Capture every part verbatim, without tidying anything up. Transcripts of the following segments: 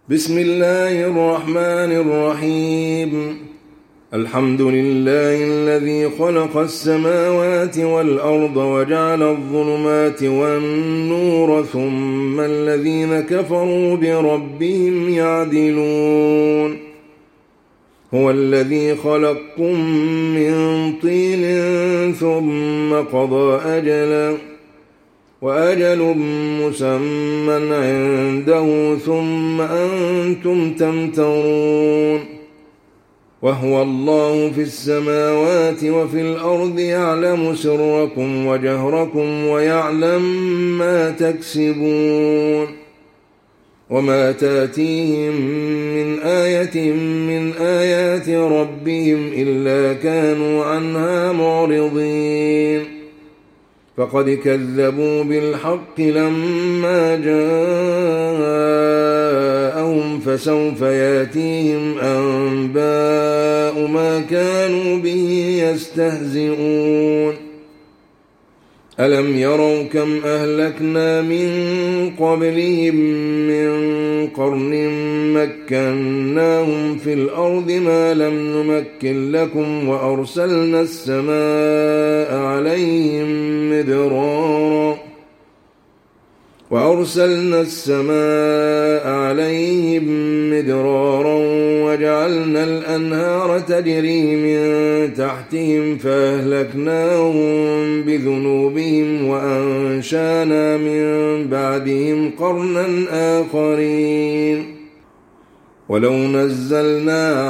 بسم الله الرحمن الرحيم. الحمد لله الذي خلق السماوات والأرض وجعل الظلمات والنور ثم الذين كفروا بربهم يعدلون. هو الذي خلقكم من طين ثم قضى أجلا وأجل مسمى عنده ثم أنتم تمترون. وهو الله في السماوات وفي الأرض يعلم سركم وجهركم ويعلم ما تكسبون. وما تأتيهم من آية من آيات ربهم إلا كانوا عنها معرضين. فقد كذبوا بالحق لما جاءهم فسوف يأتيهم أنباء ما كانوا به يستهزئون. ألم يروا كم أهلكنا من قبلهم من قرن مكناهم في الأرض ما لم نمكن لكم وأرسلنا السماء عليهم مدرارا وأرسلنا السماء عليهم مدرارا وجعلنا الأنهار تجري من تحتهم فأهلكناهم بذنوبهم وأنشأنا من بعدهم قرنا آخرين. ولو نزلنا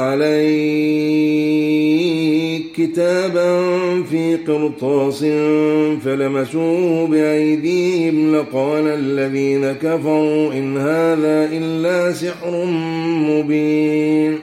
عليك كتابا في قرطاس فلمسوه بأيديهم لقال الذين كفروا إن هذا إلا سحر مبين.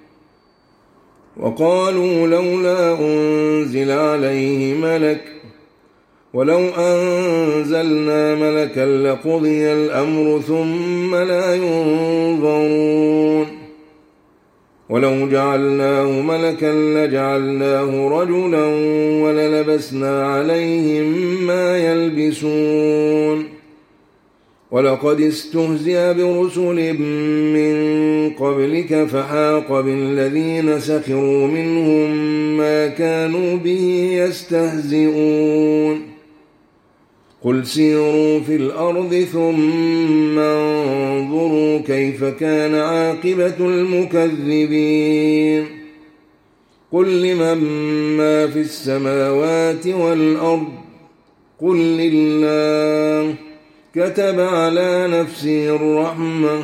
وقالوا لولا أنزل عليه ملك ولو أنزلنا ملكا لقضي الأمر ثم لا ينظرون. ولو جعلناه ملكا لجعلناه رجلا وللبسنا عليهم ما يلبسون. ولقد استهزئ برسل من قبلك فحاق بالذين سخروا منهم ما كانوا به يستهزئون. قل سيروا في الأرض ثم انظروا كيف كان عاقبة المكذبين. قل لمن ما في السماوات والأرض قل لله كتب على نفسه الرحمة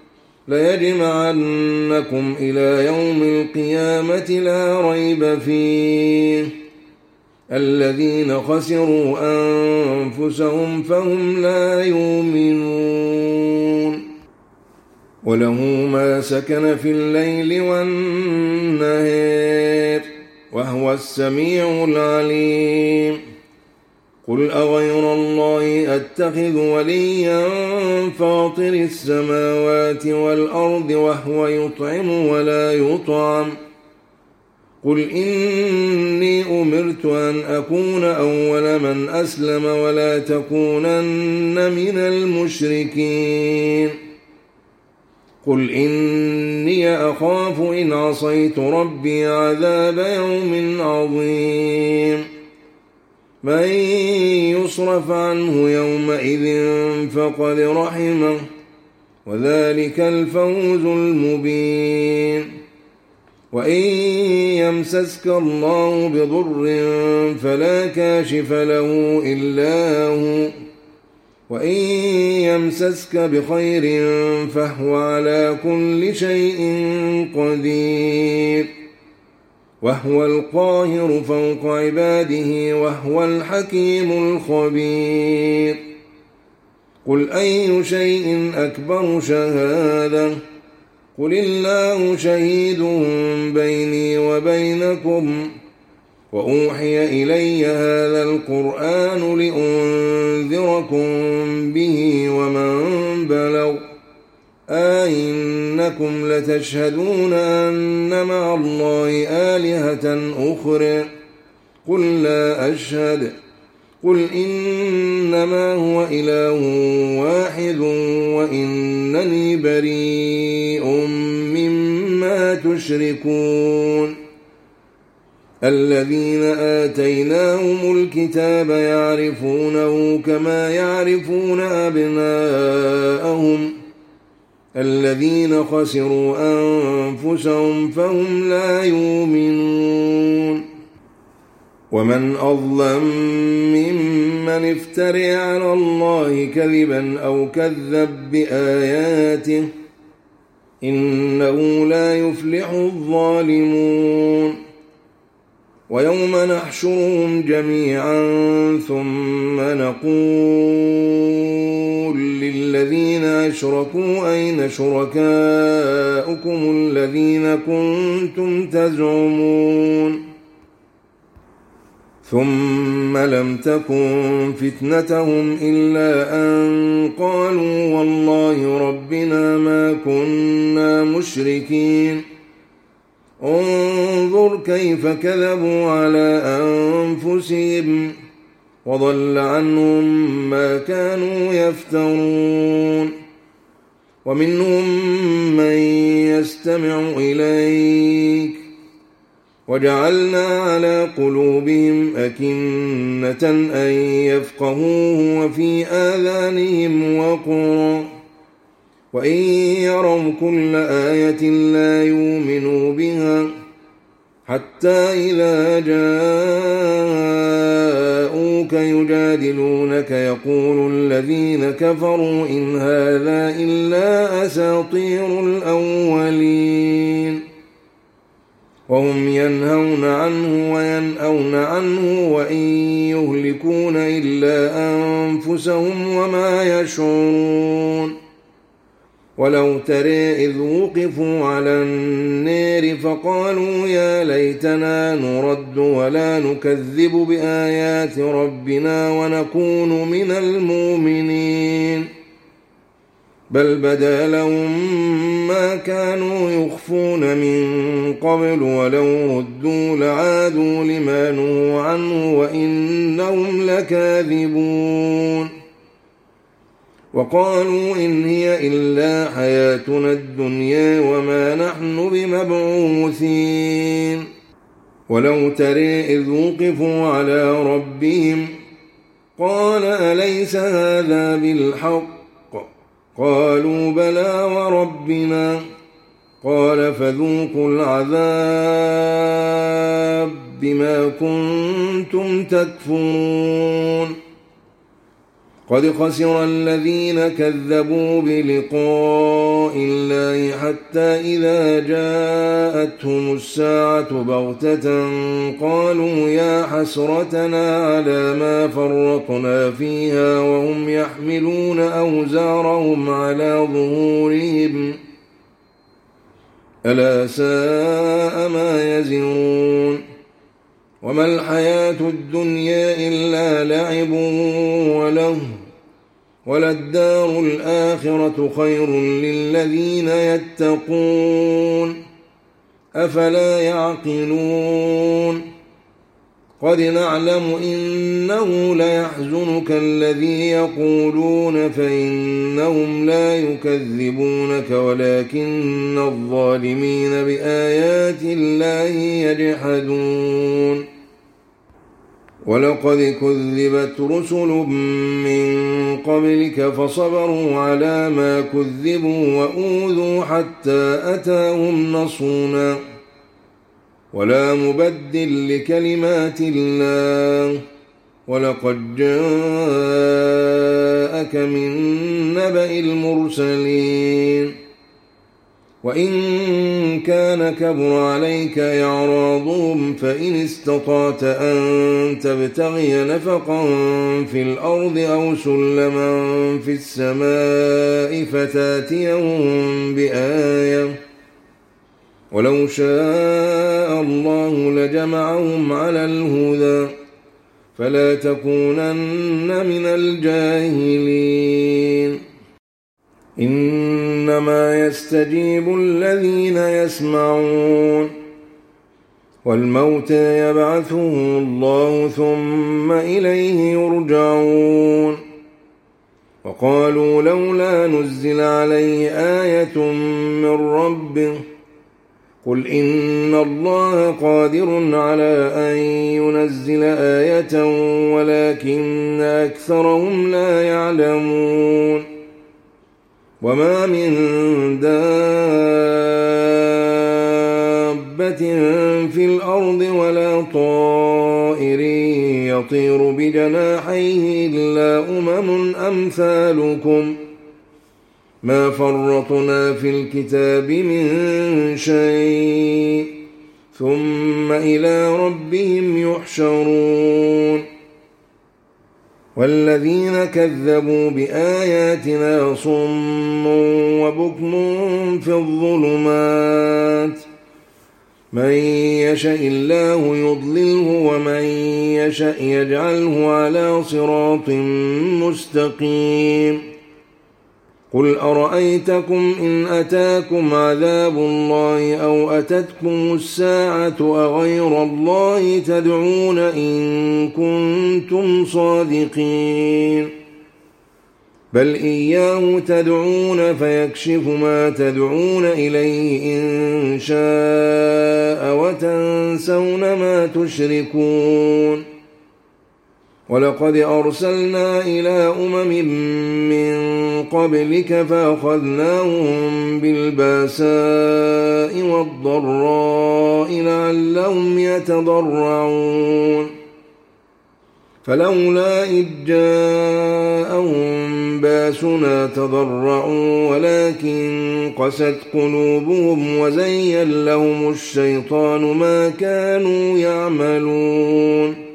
ليجمعنكم إلى يوم القيامة لا ريب فيه الذين خسروا أنفسهم فهم لا يؤمنون. وله ما سكن في الليل والنهار وهو السميع العليم. قل أغير الله أتخذ وليا فاطر السماوات والأرض وهو يطعم ولا يطعم. قل إني أمرت أن أكون أول من أسلم ولا تكونن من المشركين. قل إني أخاف إن عصيت ربي عذاب يوم عظيم. من يصرف عنه يومئذ فقد رحمه وذلك الفوز المبين. وإن يمسسك الله بضر فلا كاشف له إلا هو وإن يمسسك بخير فهو على كل شيء قدير. وهو القاهر فوق عباده وهو الحكيم الخبير. قل أي شيء أكبر شهادة قل الله شهيد بيني وبينكم. وأوحي إلي هذا القرآن لأنذركم به ومن بلغ أئنكم لتشهدون أن مع الله آلهة أخرى قل لا أشهد قل إنما هو إله واحد وإنني بريء مما تشركون الذين آتيناهم الكتاب يعرفونه كما يعرفون أبناءهم الذين خسروا أنفسهم فهم لا يؤمنون ومن أظلم ممن افترى على الله كذبا أو كذب بآياته إنه لا يفلح الظالمون ويوم نحشرهم جميعا ثم نقول للذين أشركوا أين شركاؤكم الذين كنتم تزعمون ثم لم تكن فتنتهم إلا أن قالوا والله ربنا ما كنا مشركين انظر كيف كذبوا على أنفسهم وضل عنهم ما كانوا يفترون ومنهم من يستمع إليك وجعلنا على قلوبهم أكنة أن يفقهوه وفي آذانهم وقرا وإن يروا كل آية لا يؤمنوا بها حتى إذا جاءوك يجادلونك يقول الذين كفروا إن هذا إلا أساطير الأولين وهم ينهون عنه وينأون عنه وإن يهلكون إلا أنفسهم وما يشعرون ولو ترى إذ وقفوا على النار فقالوا يا ليتنا نرد ولا نكذب بآيات ربنا ونكون من المؤمنين بل بدا لهم ما كانوا يخفون من قبل ولو ردوا لعادوا لما نهوا عنه وإنهم لكاذبون وقالوا إن هي إلا حياتنا الدنيا وما نحن بمبعوثين ولو ترى إذ وقفوا على ربهم قال أليس هذا بالحق قالوا بلى وربنا قال فذوقوا العذاب بما كنتم تكفرون قد خسر الذين كذبوا بلقاء الله حتى إذا جاءتهم الساعة بغتة قالوا يا حسرتنا على ما فرطنا فيها وهم يحملون أوزارهم على ظهورهم ألا ساء ما يزرون وما الحياة الدنيا إلا لعب وله وللدار الآخرة خير للذين يتقون أفلا يعقلون قد نعلم إنه ليحزنك الذي يقولون فإنهم لا يكذبونك ولكن الظالمين بآيات الله يجحدون ولقد كذبت رسل من قبلك فصبروا على ما كذبوا وأوذوا حتى أتاهم نصرنا ولا مبدل لكلمات الله ولقد جاءك من نبأ المرسلين وإن كان كبر عليك إعراضهم فإن استطعت أن تبتغي نفقا في الأرض أو سلما في السماء فتاتيهم بآية ولو شاء الله لجمعهم على الهدى فلا تكونن من الجاهلين إنما يستجيب الذين يسمعون والموتى يبعثهم الله ثم إليه يرجعون وقالوا لولا نزل عليه آية من ربه قل إن الله قادر على أن ينزل آية ولكن أكثرهم لا يعلمون وما من دابة في الأرض ولا طائر يطير بجناحيه إلا أمم أمثالكم ما فرطنا في الكتاب من شيء ثم إلى ربهم يحشرون والذين كذبوا بآياتنا صم وبكم في الظلمات من يشاء الله يضلله ومن يشاء يجعله على صراط مستقيم قل أرأيتكم إن أتاكم عذاب الله أو أتتكم الساعة أغير الله تدعون إن كنتم صادقين بل إياه تدعون فيكشف ما تدعون إليه إن شاء وتنسون ما تشركون ولقد أرسلنا إلى أمم من قبلك فأخذناهم بالباساء والضراء لعلهم يتضرعون فلولا إذ جاءهم باسنا تضرعوا ولكن قست قلوبهم وزين لهم الشيطان ما كانوا يعملون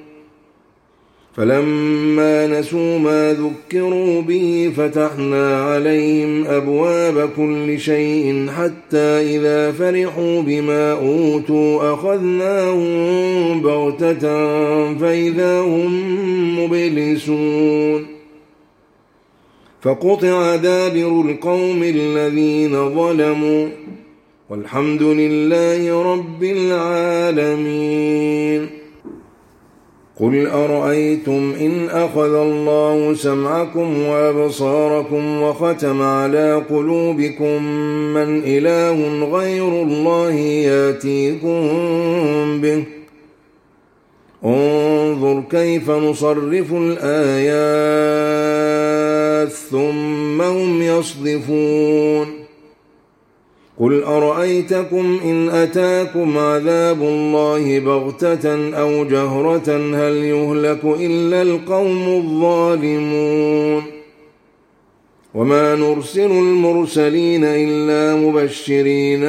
فلما نسوا ما ذكروا به فتحنا عليهم أبواب كل شيء حتى إذا فرحوا بما أوتوا أخذناهم بغتة فإذا هم مبلسون فقطع دابر القوم الذين ظلموا والحمد لله رب العالمين قل أرأيتم إن أخذ الله سمعكم وأبصاركم وختم على قلوبكم من إله غير الله ياتيكم به انظر كيف نصرف الآيات ثم هم يصدفون قل أرأيتكم إن أتاكم عذاب الله بغتة أو جهرة هل يهلك إلا القوم الظالمون وما نرسل المرسلين إلا مبشرين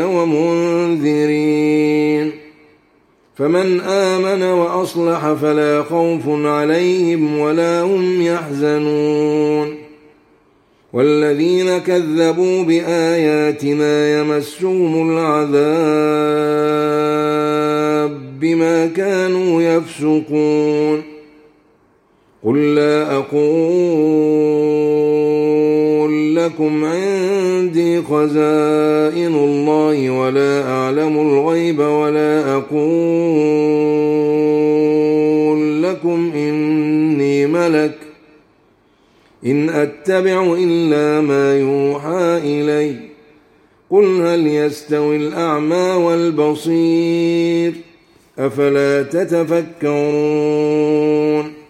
ومنذرين فمن آمن وأصلح فلا خوف عليهم ولا هم يحزنون والذين كذبوا بآياتنا يمسهم العذاب بما كانوا يفسقون قل لا أقول لكم عندي خزائن الله ولا أعلم الغيب ولا أقول لكم إني ملك إن أتبع إلا ما يوحى إلي قل هل يستوي الأعمى والبصير أفلا تتفكرون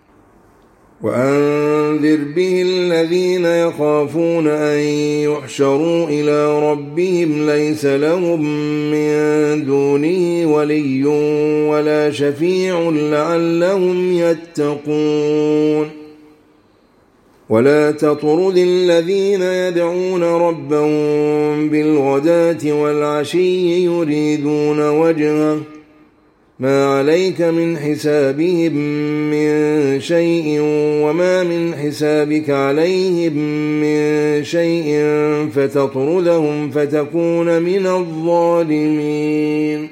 وأنذر به الذين يخافون أن يحشروا إلى ربهم ليس لهم من دونه ولي ولا شفيع لعلهم يتقون ولا تطرد الذين يدعون ربهم بالغداة والعشي يريدون وجهه ما عليك من حسابهم من شيء وما من حسابك عليهم من شيء فتطردهم فتكون من الظالمين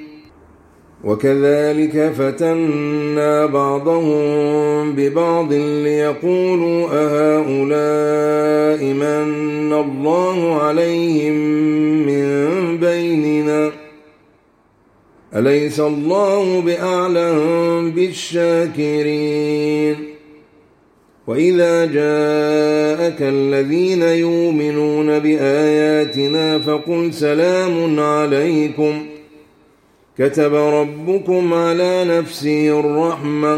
وكذلك فتنا بعضهم ببعض ليقولوا أهؤلاء من الله عليهم من بيننا أليس الله بأعلم بالشاكرين وإذا جاءك الذين يؤمنون بآياتنا فقل سلام عليكم كتب ربكم على نفسه الرحمة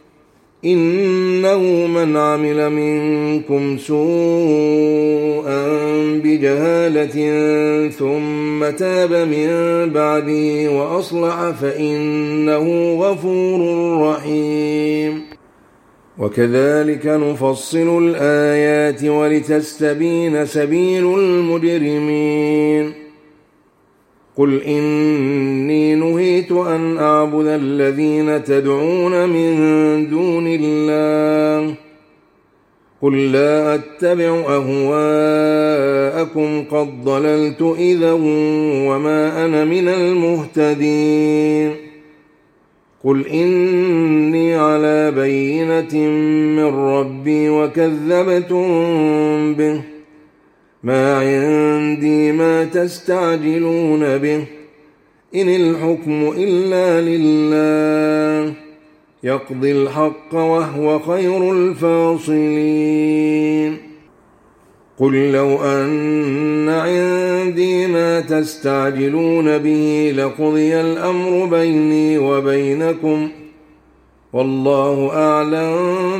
إنه من عمل منكم سوءا بجهالة ثم تاب من بعده وأصلح فإنه غفور رحيم. وكذلك نفصل الآيات ولتستبين سبيل المجرمين. قل إني نهيت أن أعبد الذين تدعون من دون الله قل لا أتبع أهواءكم قد ضللت إذا وما أنا من المهتدين. قل إني على بينة من ربي وكذبتم به ما عندي ما تستعجلون به إن الحكم إلا لله يقضي الحق وهو خير الفاصلين. قل لو أن عندي ما تستعجلون به لقضي الأمر بيني وبينكم والله أعلم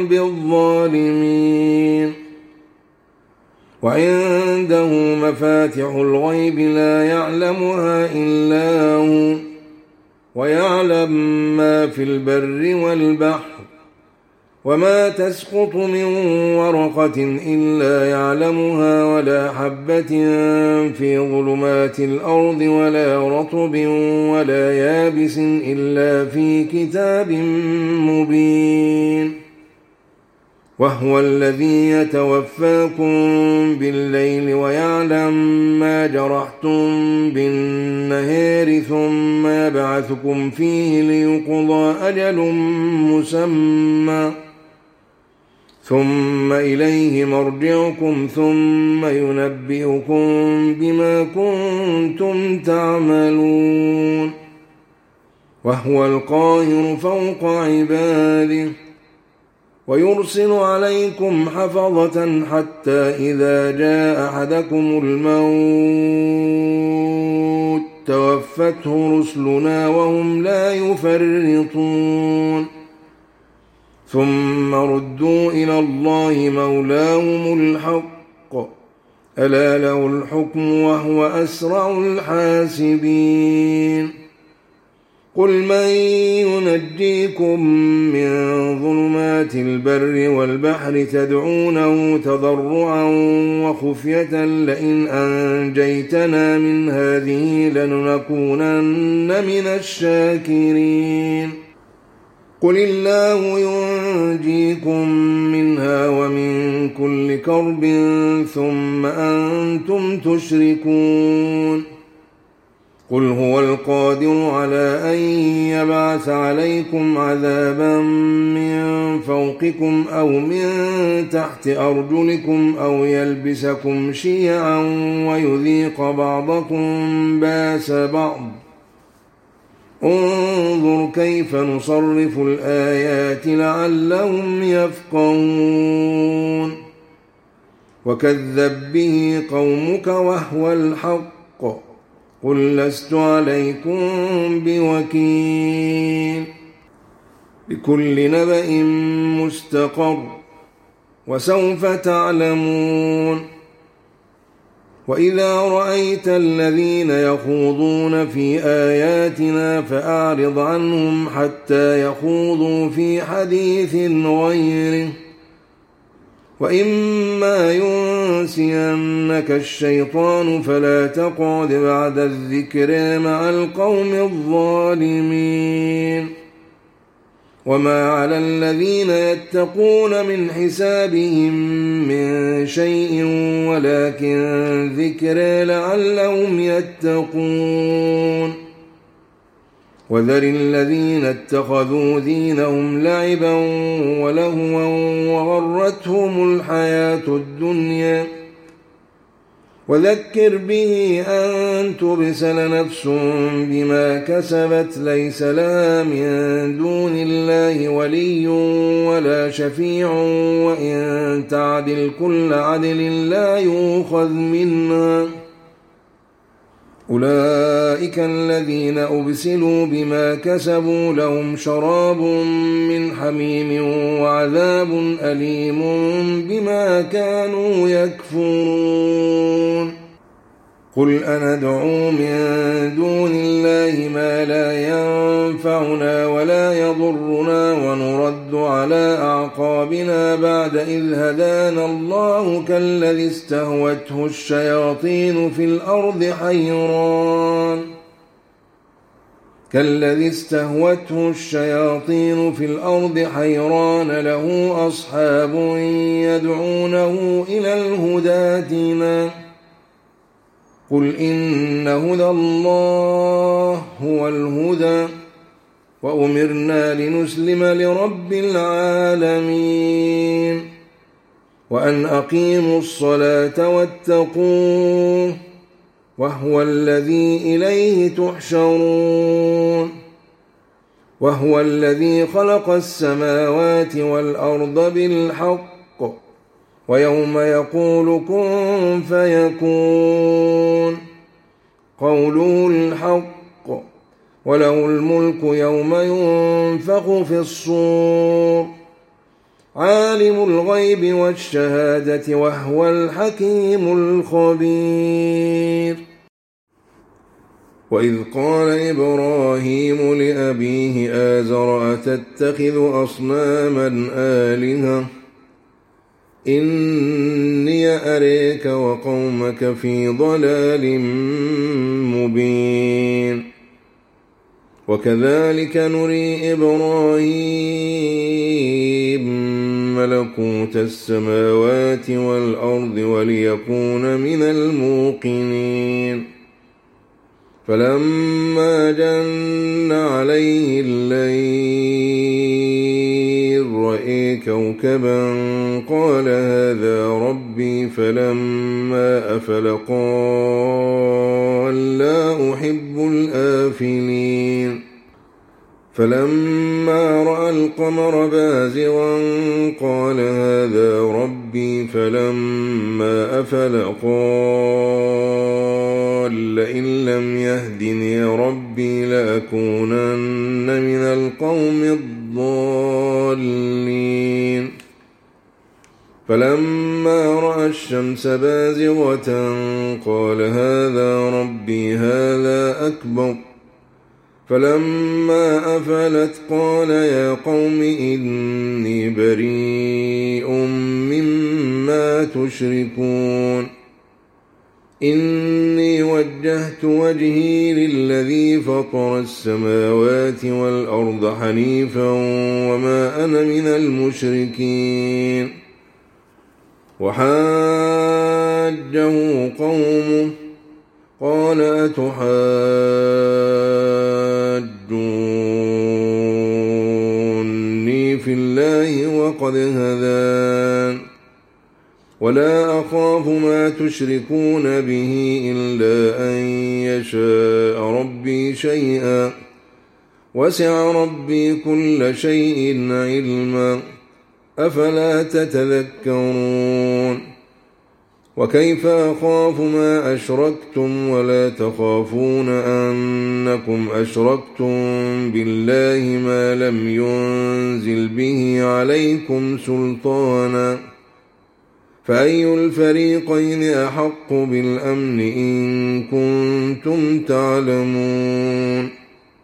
بالظالمين. وعنده مفاتح الغيب لا يعلمها إلا هو ويعلم ما في البر والبحر وما تسقط من ورقة إلا يعلمها ولا حبة في ظلمات الأرض ولا رطب ولا يابس إلا في كتاب مبين. وهو الذي يتوفاكم بالليل ويعلم ما جرحتم بالنهار ثم يبعثكم فيه ليقضى أجل مسمى ثم إليه مرجعكم ثم ينبئكم بما كنتم تعملون. وهو القاهر فوق عباده ويرسل عليكم حفظة حتى إذا جاء أحدكم الموت توفته رسلنا وهم لا يفرطون ثم ردوا إلى الله مولاهم الحق ألا له الحكم وهو أسرع الحاسبين. قل من ينجيكم من ظلمات البر والبحر تدعونه تضرعا وخفية لئن أنجيتنا من هذه لنكونن من الشاكرين. قل الله ينجيكم منها ومن كل كرب ثم أنتم تشركون. قل هو القادر على أن يبعث عليكم عذابا من فوقكم أو من تحت أرجلكم أو يلبسكم شيعا ويذيق بعضكم بأس بعض انظر كيف نصرف الآيات لعلهم يفقهون. وكذب به قومك وهو الحق قل لست عليكم بوكيل. لكل نبأ مستقر وسوف تعلمون. وإذا رأيت الذين يخوضون في آياتنا فأعرض عنهم حتى يخوضوا في حديث غيره وإما ينسينك الشيطان فلا تقعد بعد الذكر مع القوم الظالمين. وما على الذين يتقون من حسابهم من شيء ولكن ذكر لعلهم يتقون. وذر الذين اتخذوا دينهم لعبا ولهوا وغرتهم الحياة الدنيا وذكر به أن تبسل نفس بما كسبت ليس لها من دون الله ولي ولا شفيع وإن تعدل كل عدل لا يؤخذ منها. أولئك الذين أبسلوا بما كسبوا لهم شراب من حميم وعذاب أليم بما كانوا يكفرون. قل أندعو من دون الله ما لا ينفعنا ولا يضرنا ونرد على أعقابنا بعد إذ هدانا الله كالذي استهوته الشياطين في الأرض حيران كالذي استهوته الشياطين في الأرض حيران له أصحاب يدعونه إلى الهدى ائتنا. قل إن هدى الله هو الهدى وأمرنا لنسلم لرب العالمين وأن أقيموا الصلاة واتقوه وهو الذي إليه تحشرون. وهو الذي خلق السماوات والأرض بالحق ويوم يقول كن فيكون قوله الحق وله الملك يوم ينفخ في الصور عالم الغيب والشهادة وهو الحكيم الخبير. وإذ قال إبراهيم لأبيه آزر أتتخذ أصناما آلهة إني أريك وقومك في ضلال مبين. وكذلك نري إبراهيم ملكوت السماوات والأرض وليكون من الموقنين. فلما جن عليه الليل رأى كوكبا قال هذا ربي فلما أفل قال لا أحب الآفلين. فلما رأى القمر بازغا قال هذا ربي فلما أفل قال لئن لم يهدني ربي لأكونن من القوم الضالين. فلما رأى الشمس بازغة قال هذا ربي هذا أكبر. فلما أفلت قال يا قوم إني بريء مما تشركون إني وجهت وجهي للذي فطر السماوات والأرض حنيفا وما أنا من المشركين. وحاجه قومه قال أتحاجوني في الله وقد هدان ولا أخاف ما تشركون به إلا أن يشاء ربي شيئا وسع ربي كل شيء علما أفلا تتذكرون. وكيف أخاف ما أشركتم ولا تخافون أنكم أشركتم بالله ما لم ينزل به عليكم سلطانا فأي الفريقين أحق بالأمن إن كنتم تعلمون.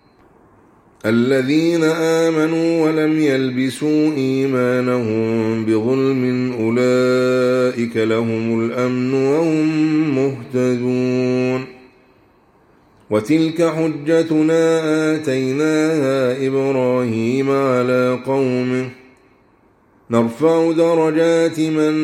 الذين آمنوا ولم يلبسوا إيمانهم بظلم أولئك لهم الأمن وهم مهتدون. وتلك حجتنا آتيناها إبراهيم على قومه نرفع درجات من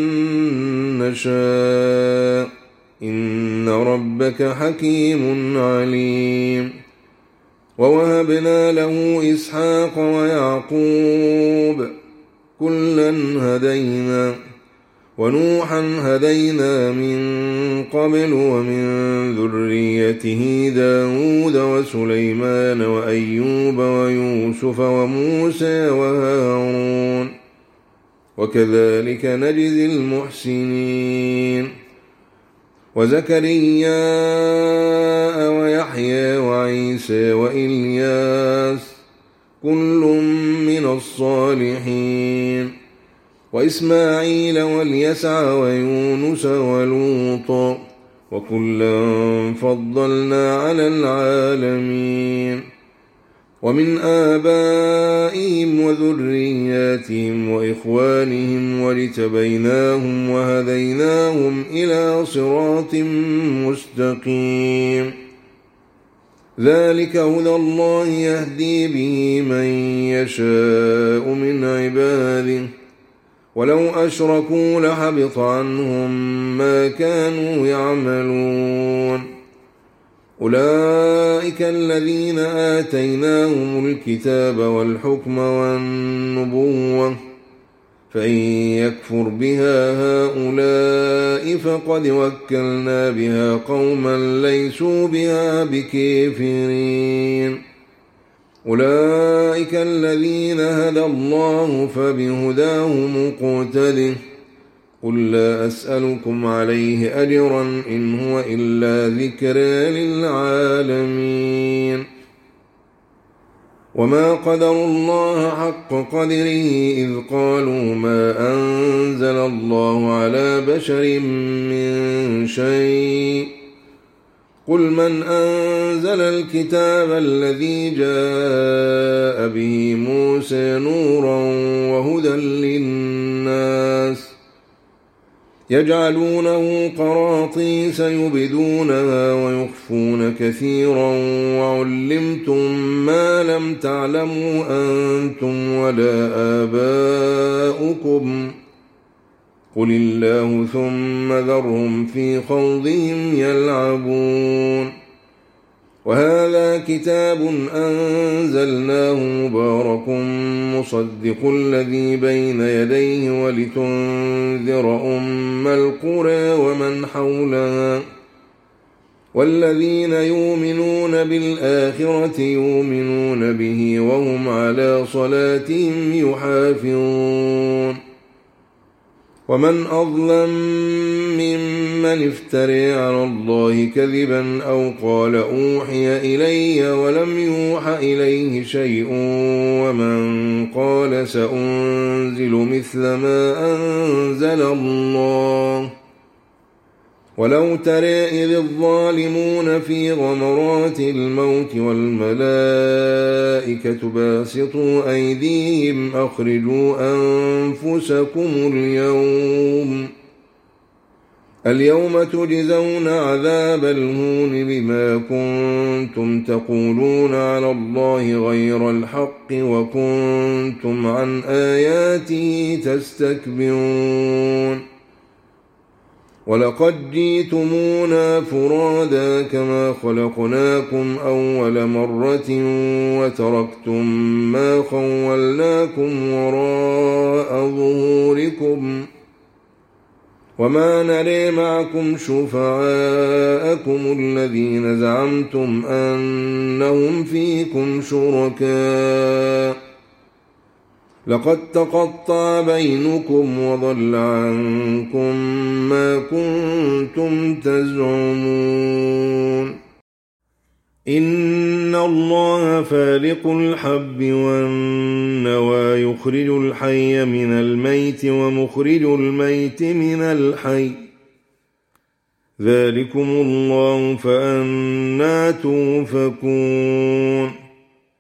نشاء إن ربك حكيم عليم. ووهبنا له إسحاق ويعقوب كلا هدينا ونوحا هدينا من قبل ومن ذريته داود وسليمان وأيوب ويوسف وموسى وهارون وكذلك نجزي المحسنين وزكريا ويحيى وعيسى وإلياس كل من الصالحين وإسماعيل واليسع ويونس ولوطا وكلا فضلنا على العالمين ومن آبائهم وذرياتهم وإخوانهم واجتبيناهم وهديناهم إلى صراط مستقيم ذلك هدى الله يهدي به من يشاء من عباده ولو أشركوا لحبط عنهم ما كانوا يعملون أولئك الذين آتيناهم الكتاب والحكم والنبوة فإن يكفر بها هؤلاء فقد وكلنا بها قوما ليسوا بها بكافرين أولئك الذين هدى الله فبهداه مقتده قل لا أسألكم عليه أجرا إن هو إلا ذكرى للعالمين وما قدروا الله حق قدره إذ قالوا ما أنزل الله على بشر من شيء قل من أنزل الكتاب الذي جاء به موسى نورا وهدى للناس يجعلونه قراطيس يبدونها ويخفون كثيرا وعلمتم ما لم تعلموا أنتم ولا آباؤكم قل الله ثم ذرهم في خوضهم يلعبون وهذا كتاب أنزلناه مبارك مصدق الذي بين يديه ولتنذر أم القرى ومن حولها والذين يؤمنون بالآخرة يؤمنون به وهم على صلاتهم يحافظون ومن أظلم ممن افترى على الله كذبا أو قال أوحي إلي ولم يوح إليه شيء ومن قال سأنزل مثل ما أنزل الله ولو ترى إذ الظالمون في غمرات الموت والملائكة باسطوا أيديهم أخرجوا أنفسكم اليوم اليوم تجزون عذاب الهون بما كنتم تقولون على الله غير الحق وكنتم عن آياته تستكبرون ولقد جئتمونا فرادا كما خلقناكم أول مرة وتركتم ما خولناكم وراء ظهوركم وما نري معكم شفعاءكم الذين زعمتم أنهم فيكم شركاء لقد تقطع بينكم وضل عنكم ما كنتم تزعمون إن الله فالق الحب والنوى يخرج الحي من الميت ومخرج الميت من الحي ذلكم الله فأنى توفكون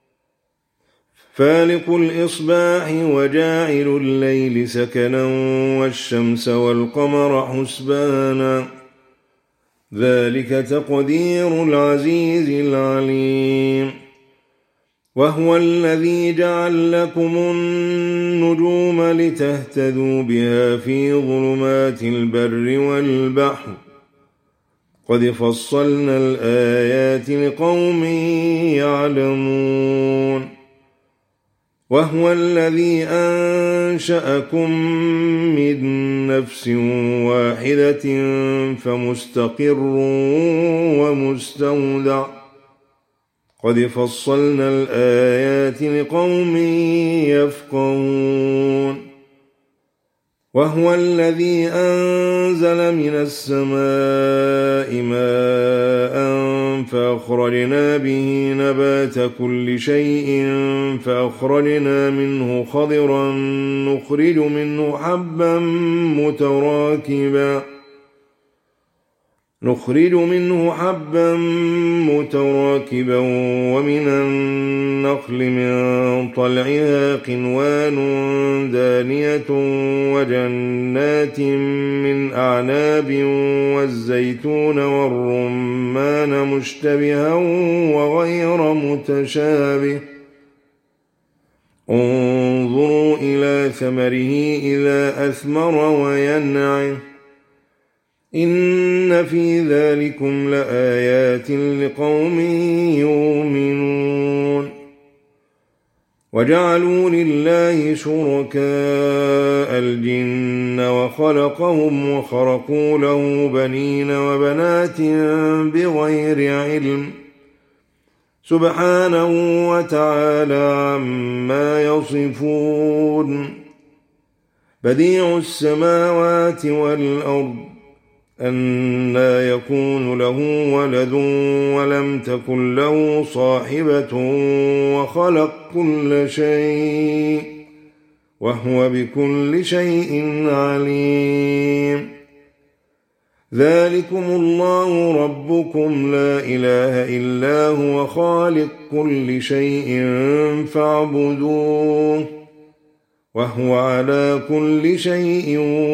فالق الإصباح وجاعل الليل سكنا والشمس والقمر حسبانا ذلك تقدير العزيز العليم وهو الذي جعل لكم النجوم لتهتدوا بها في ظلمات البر والبحر قد فصلنا الآيات لقوم يعلمون وهو الذي أنشأكم من نفس واحدة فمستقر ومستودع قد فصلنا الآيات لقوم يفقهون وهو الذي أنزل من السماء ماء فأخرجنا به نبات كل شيء فأخرجنا منه خضرا نخرج منه حبا متراكبا نخرج منه حبا متراكبا ومن النخل من طلعها قنوان دانية وجنات من أعناب والزيتون والرمان مشتبها وغير متشابه انظروا إلى ثمره إذا أثمر وينعه إن في ذلكم لآيات لقوم يؤمنون وجعلوا لله شركاء الجن وخلقهم وخرقوا له بنين وبنات بغير علم سبحانه وتعالى عما يصفون بديع السماوات والأرض أنى يكون له ولد ولم تكن له صاحبة وخلق كل شيء وهو بكل شيء عليم ذلكم الله ربكم لا إله إلا هو خالق كل شيء فاعبدوه وهو على كل شيء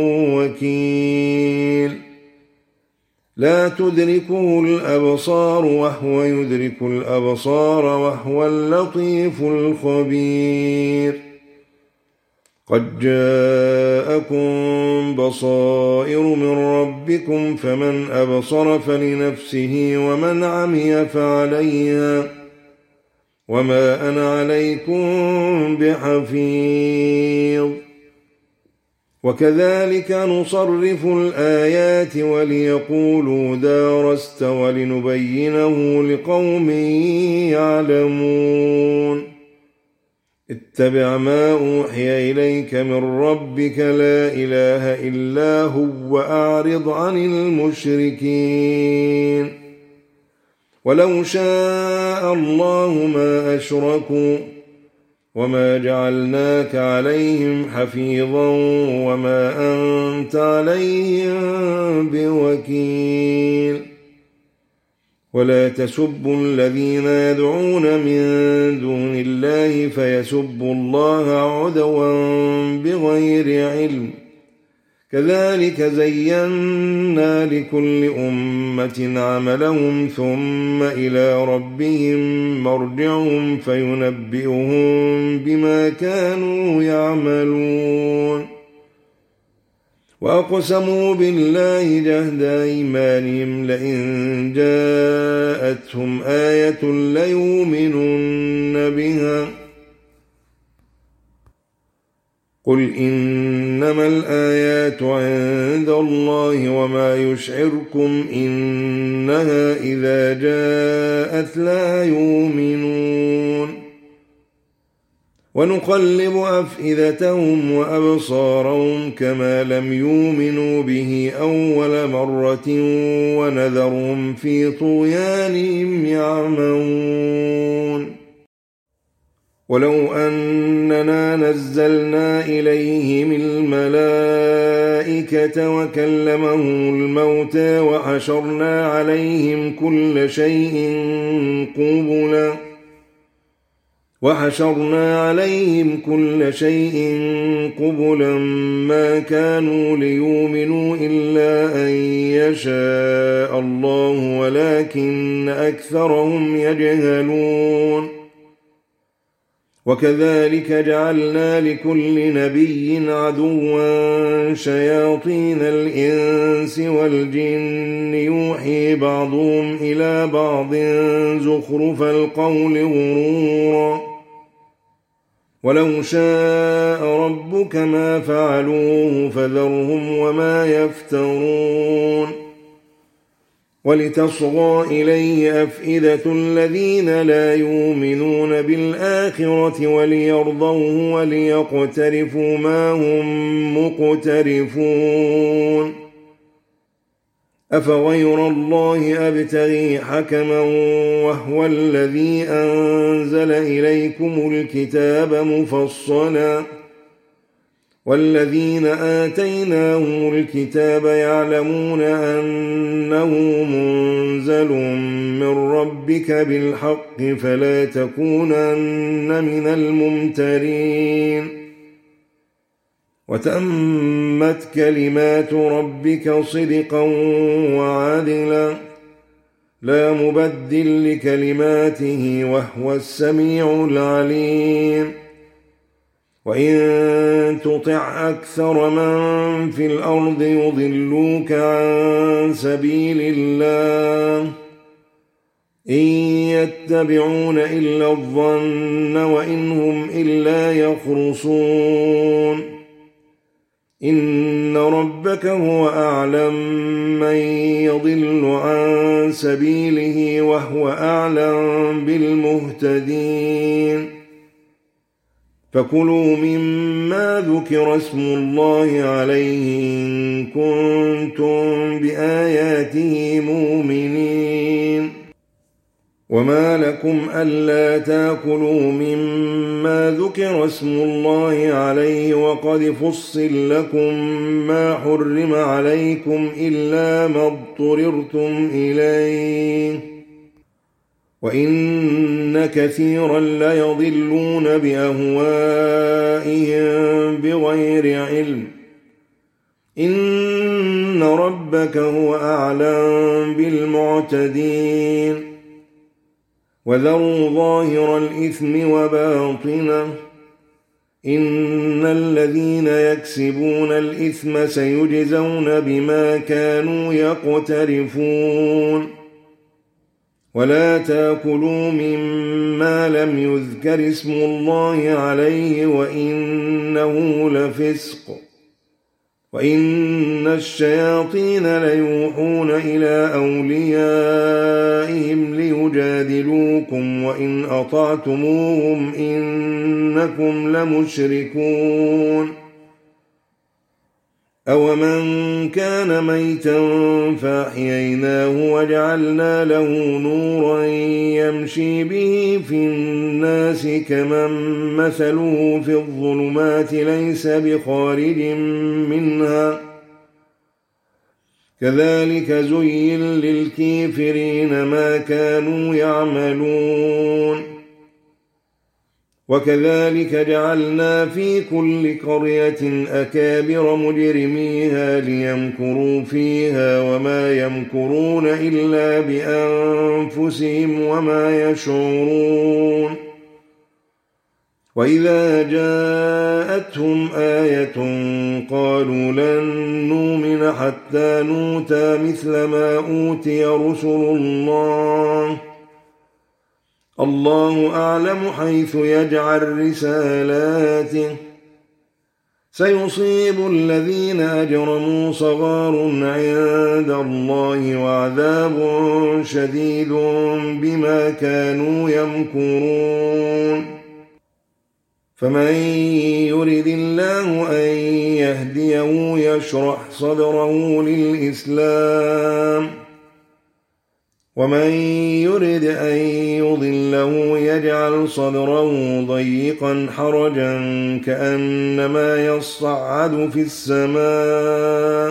وكيل لا تدركه الأبصار وهو يدرك الأبصار وهو اللطيف الخبير قد جاءكم بصائر من ربكم فمن أبصر فلنفسه ومن عمي فعليها وما أنا عليكم بحفيظ وكذلك نصرف الآيات وليقولوا درست ولنبينه لقوم يعلمون اتبع ما أوحي إليك من ربك لا إله إلا هو وأعرض عن المشركين ولو شاء الله ما أشركوا وما جعلناك عليهم حفيظا وما أنت عليهم بوكيل ولا تسبوا الذين يدعون من دون الله فيسبوا الله عدوا بغير علم كذلك زينا لكل أمة عملهم ثم إلى ربهم مرجعهم فينبئهم بما كانوا يعملون وأقسموا بالله جهد أيمانهم لئن جاءتهم آية ليؤمنن بها قل إنما الآيات عند الله وما يشعركم إنها إذا جاءت لا يؤمنون ونقلب أفئدتهم وأبصارهم كما لم يؤمنوا به أول مرة ونذرهم في طغيانهم يعمهون ولو أننا نزلنا إليهم الملائكة وكلمهم الموتى وحشرنا عليهم كل شيء قبلا وحشرنا عليهم كل شيء قبلا ما كانوا ليؤمنوا إلا أن يشاء الله ولكن أكثرهم يجهلون وكذلك جعلنا لكل نبي عدوا شياطين الإنس والجن يوحي بعضهم إلى بعض زخرف القول غرورا ولو شاء ربك ما فعلوه فذرهم وما يفترون ولتصغى إليه أفئدة الذين لا يؤمنون بالآخرة وليرضوه وليقترفوا ما هم مقترفون أفغير الله أبتغي حكما وهو الذي أنزل إليكم الكتاب مفصلا والذين آتيناهم الكتاب يعلمون أنه منزل من ربك بالحق فلا تكونن من الممترين وتمت كلمات ربك صدقا وعدلا لا مبدل لكلماته وهو السميع العليم وإن تطع أكثر من في الأرض يضلوك عن سبيل الله إن يتبعون إلا الظن وإن هم إلا يخرصون إن ربك هو أعلم من يضل عن سبيله وهو أعلم بالمهتدين فكلوا مما ذكر اسم الله عليه إن كنتم بآياته مؤمنين وما لكم ألا تأكلوا مما ذكر اسم الله عليه وقد فصل لكم ما حرم عليكم إلا ما اضطررتم إليه وإن كثيرا ليضلون بأهوائهم بغير علم إن ربك هو أعلم بالمعتدين وذروا ظاهر الإثم وباطنه إن الذين يكسبون الإثم سيجزون بما كانوا يقترفون ولا تأكلوا مما لم يذكر اسم الله عليه وإنه لفسق وإن الشياطين ليوحون إلى أوليائهم ليجادلوكم وإن أطعتموهم إنكم لمشركون أومن كان ميتا فأحييناه وجعلنا له نورا يمشي به في الناس كمن مثله في الظلمات ليس بخارج منها كذلك زين للكافرين ما كانوا يعملون وكذلك جعلنا في كل قرية أكابر مجرميها ليمكروا فيها وما يمكرون إلا بأنفسهم وما يشعرون وإذا جاءتهم آية قالوا لن نؤمن حتى نؤتى مثل ما أوتي رسل الله الله أعلم حيث يجعل رسالاته سيصيب الذين أجرموا صغار عند الله وعذاب شديد بما كانوا يمكرون فمن يرد الله أن يهديه يشرح صدره للإسلام ومن يرد أن يضله يجعل صدره ضيقا حرجا كأنما يصعد في السماء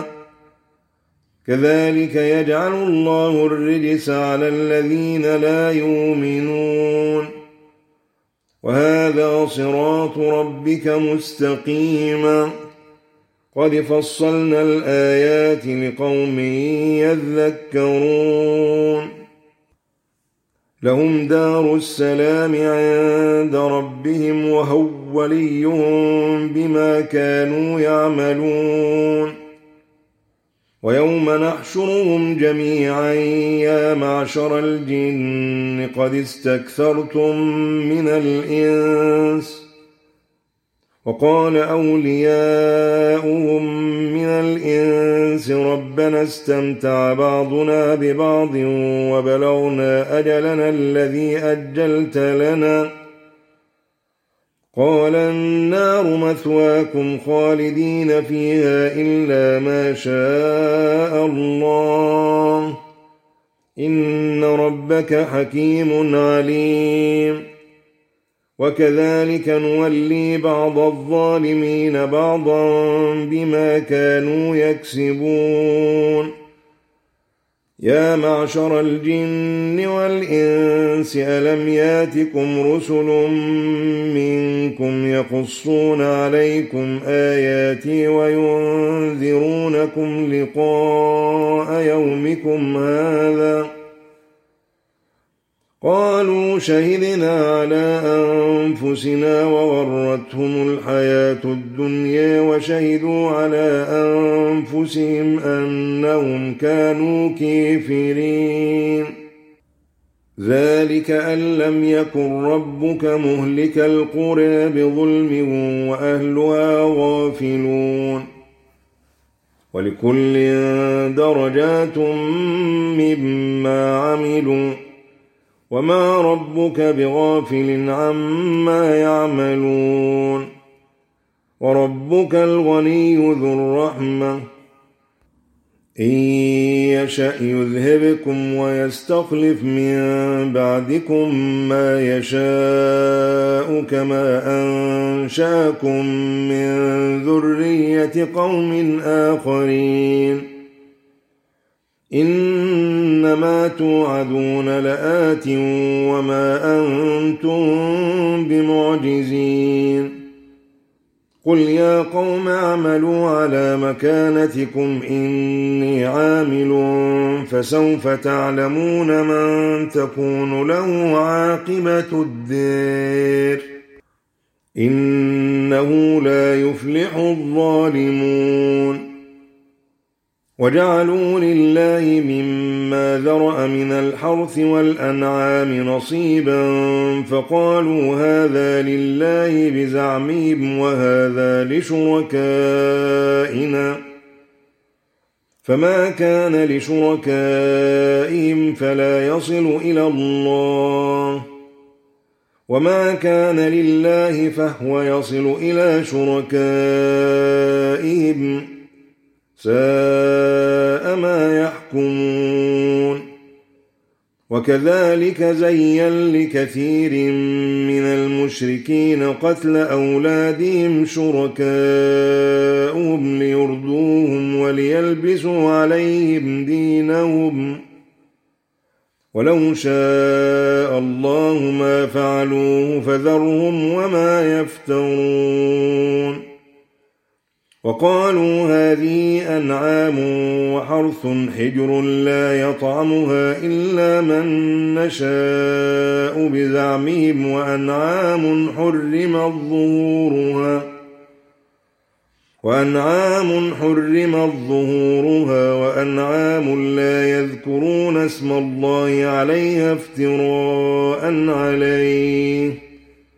كذلك يجعل الله الرجس على الذين لا يؤمنون وهذا صراط ربك مستقيما قد فصلنا الآيات لقوم يذكرون لهم دار السلام عند ربهم وهو وليهم بما كانوا يعملون ويوم نحشرهم جميعا يا معشر الجن قد استكثرتم من الإنس وقال أولياؤهم من الإنس ربنا استمتع بعضنا ببعض وبلغنا أجلنا الذي أجلت لنا قال النار مثواكم خالدين فيها إلا ما شاء الله إن ربك حكيم عليم وكذلك نولي بعض الظالمين بعضا بما كانوا يكسبون يا معشر الجن والإنس ألم ياتكم رسل منكم يقصون عليكم آياتي وينذرونكم لقاء يومكم هذا قالوا شهدنا على أنفسنا وغرتهم الحياة الدنيا وشهدوا على أنفسهم أنهم كانوا كافرين ذلك أن لم يكن ربك مهلك القرى بظلم وأهلها غافلون ولكل درجات مما عملوا وما ربك بغافل عما يعملون وربك الغني ذو الرحمة إن يشأ يذهبكم ويستخلف من بعدكم ما يشاء كما أنشأكم من ذرية قوم آخرين إنما توعدون لآت وما أنتم بمعجزين قل يا قوم اعملوا على مكانتكم إني عامل فسوف تعلمون من تكون له عاقبة الدار إنه لا يفلح الظالمون وجعلوا لله مما ذرأ من الحرث والأنعام نصيبا فقالوا هذا لله بزعمهم وهذا لشركائنا فما كان لشركائهم فلا يصل إلى الله وما كان لله فهو يصل إلى شركائهم ساء ما يحكمون وكذلك زين لكثير من المشركين قتل أولادهم شركاؤهم ليردوهم وليلبسوا عليهم دينهم ولو شاء الله ما فعلوه فذرهم وما يفترون وقالوا هذه أنعام وحرث حجر لا يطعمها إلا من نشاء بزعمهم وأنعام حرمت ظهورها وأنعام حرمت ظهورها وأنعام لا يذكرون اسم الله عليها افتراء عليه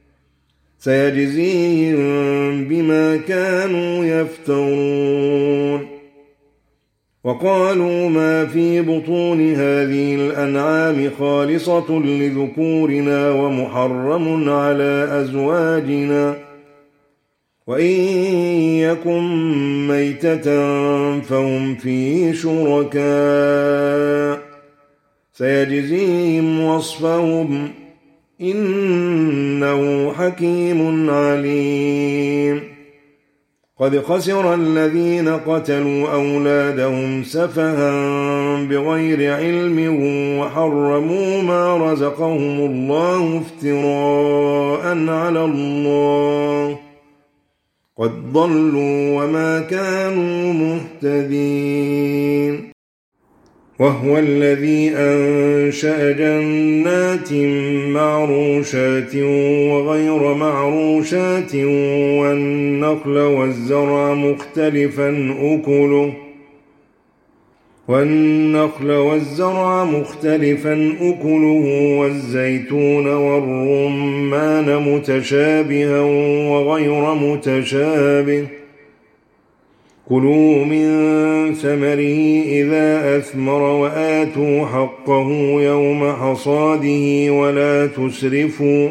سيجزيهم بما كانوا يفترون وقالوا ما في بطون هذه الأنعام خالصة لذكورنا ومحرم على أزواجنا وإن يكن ميتة فهم فيه شركاء سيجزيهم وصفهم إنه حكيم عليم قد خسر الذين قتلوا أولادهم سفها بغير علم وحرموا ما رزقهم الله افتراء على الله قد ضلوا وما كانوا مهتدين وهو الذي أنشأ جنات معروشات وغير معروشات والنخل والزرع مختلفا أكله والنخل والزرع مختلفا أكله والزيتون والرمان الرمان متشابها وغير متشابه كلوا من ثمره إذا أثمر وآتوا حقه يوم حصاده ولا تسرفوا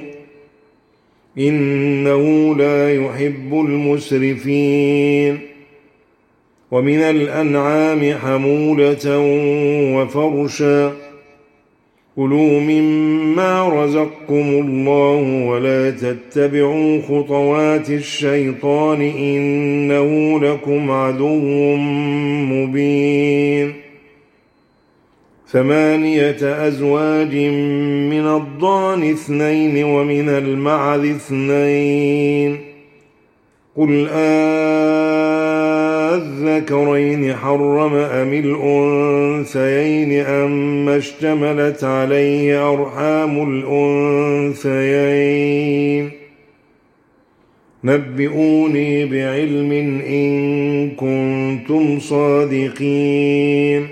إنه لا يحب المسرفين ومن الأنعام حمولة وفرشا كلوا مما رزقكم الله ولا تتبعوا خطوات الشيطان إنه لكم عدو مبين ثمانية أزواج من الضأن اثنين ومن المعز اثنين قل أذكرين حرم أم الأنثيين أما اشتملت عليه أرحام الأنثيين نبئوني بعلم إن كنتم صادقين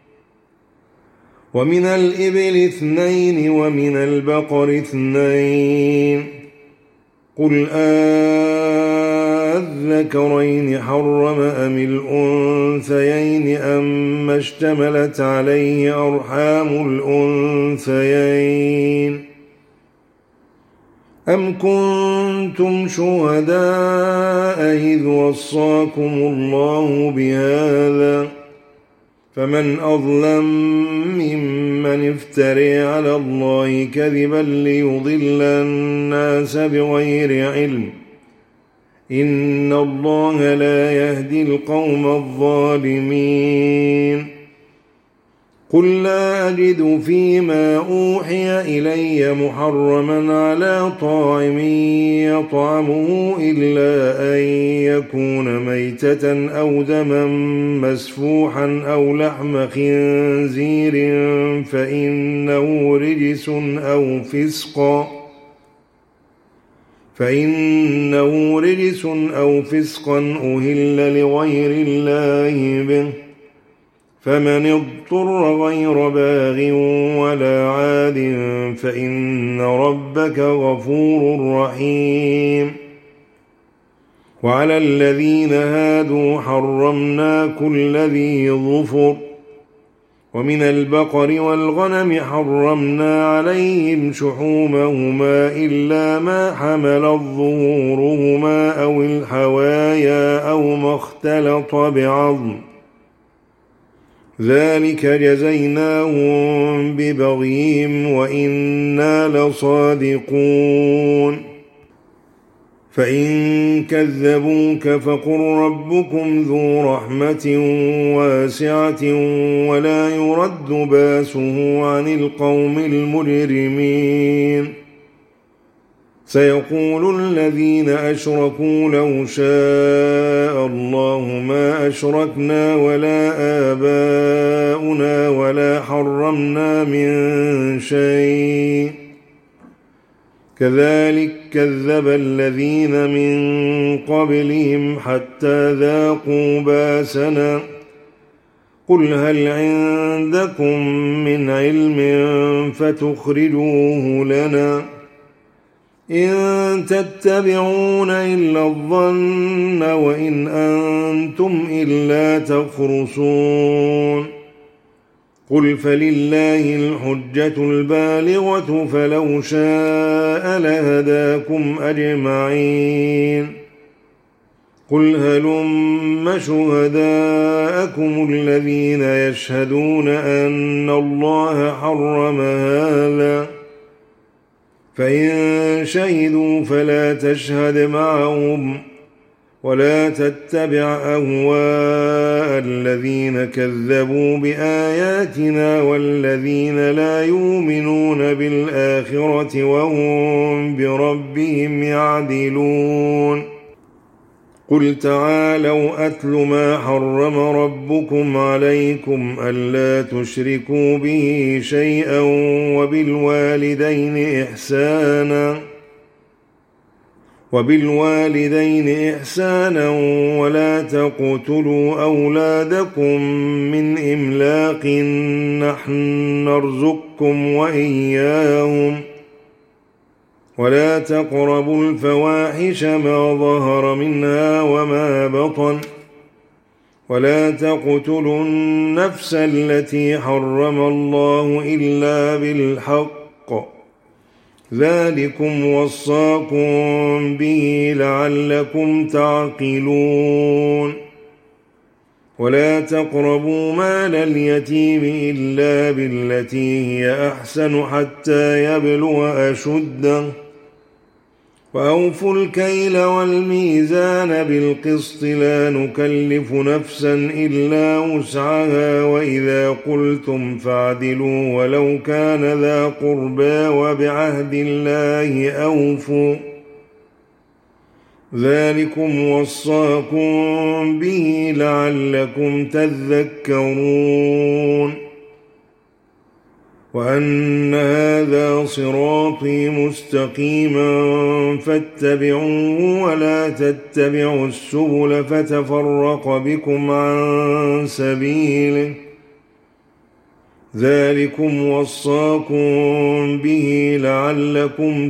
ومن الإبل اثنين ومن البقر اثنين قل أذكرين حرم أم الأنثيين أما اشتملت عليه أرحام الأنثيين أم كنتم شهداء إذ وصاكم الله بهذا فمن أظلم ممن افتري على الله كذبا ليضل الناس بغير علم إن الله لا يهدي القوم الظالمين قل لا أجد فيما أوحي إلي محرما على طاعم يطعمه إلا أن يكون ميتة أو دما مسفوحا أو لحم خنزير فإنه رجس أو فسقا فإنه رجس أو فسقا أهل لغير الله به فمن اضطر غير باغ ولا عاد فإن ربك غفور رحيم وعلى الذين هادوا حرمنا كل ذي ظفر ومن البقر والغنم حرمنا عليهم شحومهما إلا ما حملت ظهورهما أو الحوايا أو ما اختلط بعظم ذلك جزيناهم ببغيهم وإنا لصادقون فإن كذبوك فقل ربكم ذو رحمة واسعة ولا يرد باسه عن القوم المجرمين سيقول الذين أشركوا لو شاء الله ما أشركنا ولا آباؤنا ولا حرمنا من شيء كذلك كذب الذين من قبلهم حتى ذاقوا باسنا قل هل عندكم من علم فتخرجوه لنا إن تتبعون إلا الظن وإن أنتم إلا تخرصون قل فلله الحجة البالغة فلو شاء لهداكم أجمعين قل هلم شهداءكم الذين يشهدون أن الله حرم هذا فإن شهدوا فلا تشهد معهم ولا تتبع أهواء الذين كذبوا بآياتنا والذين لا يؤمنون بالآخرة وهم بربهم يعدلون قل تعالوا أتل ما حرم ربكم عليكم ألا تشركوا به شيئا وبالوالدين إحسانا وبالوالدين إحسانا ولا تقتلوا أولادكم من إملاق نحن نرزقكم وإياهم ولا تقربوا الفواحش ما ظهر منها وما بطن ولا تقتلوا النفس التي حرم الله إلا بالحق ذلكم وصاكم به لعلكم تعقلون ولا تقربوا مال اليتيم إلا بالتي هي أحسن حتى يبلغ أشده وأوفوا الكيل والميزان بالقسط لا نكلف نفسا إلا وسعها وإذا قلتم فاعدلوا ولو كان ذا قربى وبعهد الله أوفوا ذلكم وصاكم به لعلكم تذكرون وأن هذا صراطي مستقيما فاتبعوه ولا تتبعوا السبل فتفرق بكم عن سبيله ذلكم وصاكم به لعلكم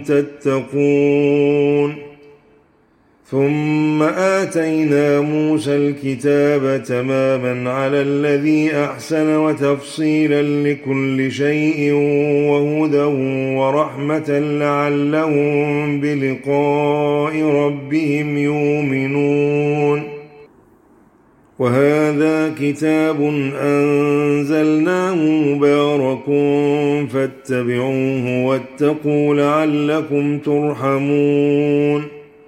تتقون ثم آتينا موسى الكتاب تماما على الذي أحسن وتفصيلا لكل شيء وهدى ورحمة لعلهم بلقاء ربهم يؤمنون وهذا كتاب أنزلناه مبارك فاتبعوه واتقوا لعلكم ترحمون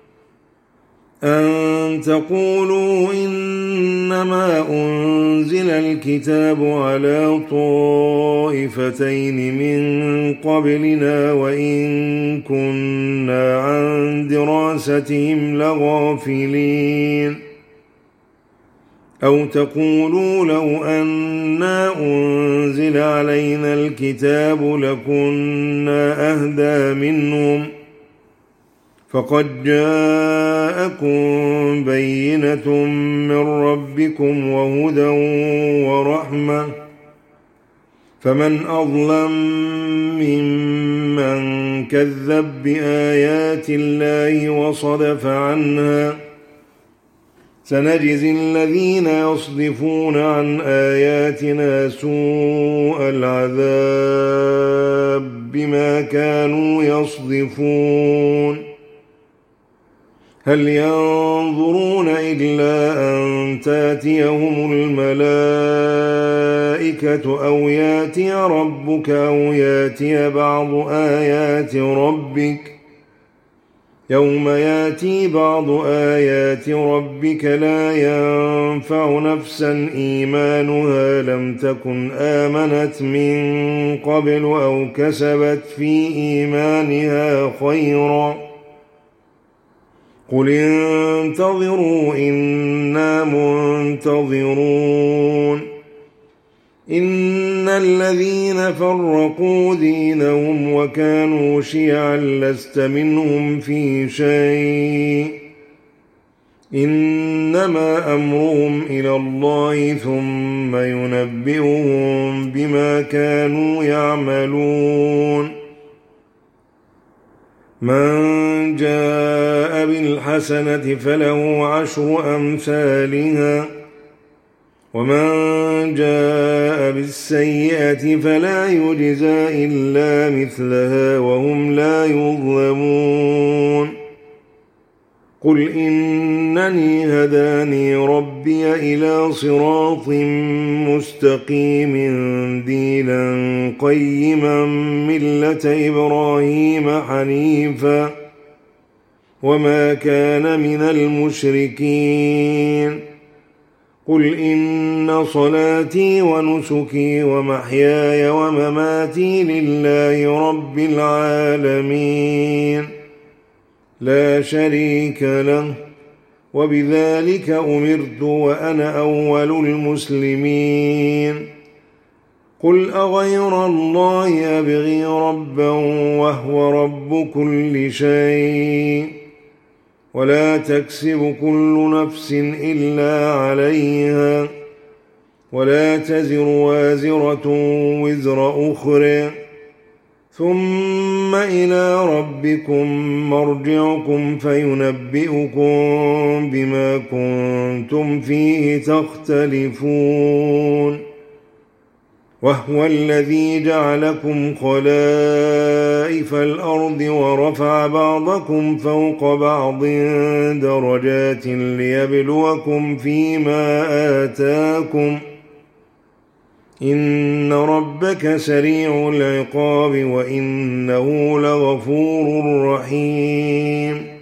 أن تقولوا إنما أنزل الكتاب على طائفتين من قبلنا وإن كنا عن دراستهم لغافلين أو تقولوا لو أنا أنزل علينا الكتاب لكنا أهدى منهم فقد جاءكم بينة من ربكم وهدى ورحمة فمن أظلم ممن كذب بآيات الله وصدف عنها سنجزي الذين يصدفون عن آياتنا سوء العذاب بما كانوا يصدفون هل ينظرون إلا أن تاتيهم الملائكة أو ياتي ربك أو ياتي بعض آيات ربك يوم ياتي بعض آيات ربك لا ينفع نفسا إيمانها لم تكن آمنت من قبل أو كسبت في إيمانها خيرا قل انتظروا إنا منتظرون إن الذين فرقوا دينهم وكانوا شيعا لست منهم في شيء إنما أمرهم إلى الله ثم ينبئهم بما كانوا يعملون من جاء بالحسنة فله عشر أمثالها ومن جاء بالسيئة فلا يجزى إلا مثلها وهم لا يظلمون قل إنني هداني ربي إلى صراط مستقيم دينا قيما ملة إبراهيم حنيفا وما كان من المشركين قل إن صلاتي ونسكي ومحياي ومماتي لله رب العالمين لا شريك له وبذلك أمرت وأنا أول المسلمين قل أغير الله أبغي ربا وهو رب كل شيء ولا تكسب كل نفس إلا عليها ولا تزر وازرة وزر أخرى ثم إلى ربكم مرجعكم فينبئكم بما كنتم فيه تختلفون وهو الذي جعلكم خلائف الأرض ورفع بعضكم فوق بعض درجات ليبلوكم فيما آتاكم إن ربك سريع العقاب وإنه لغفور رحيم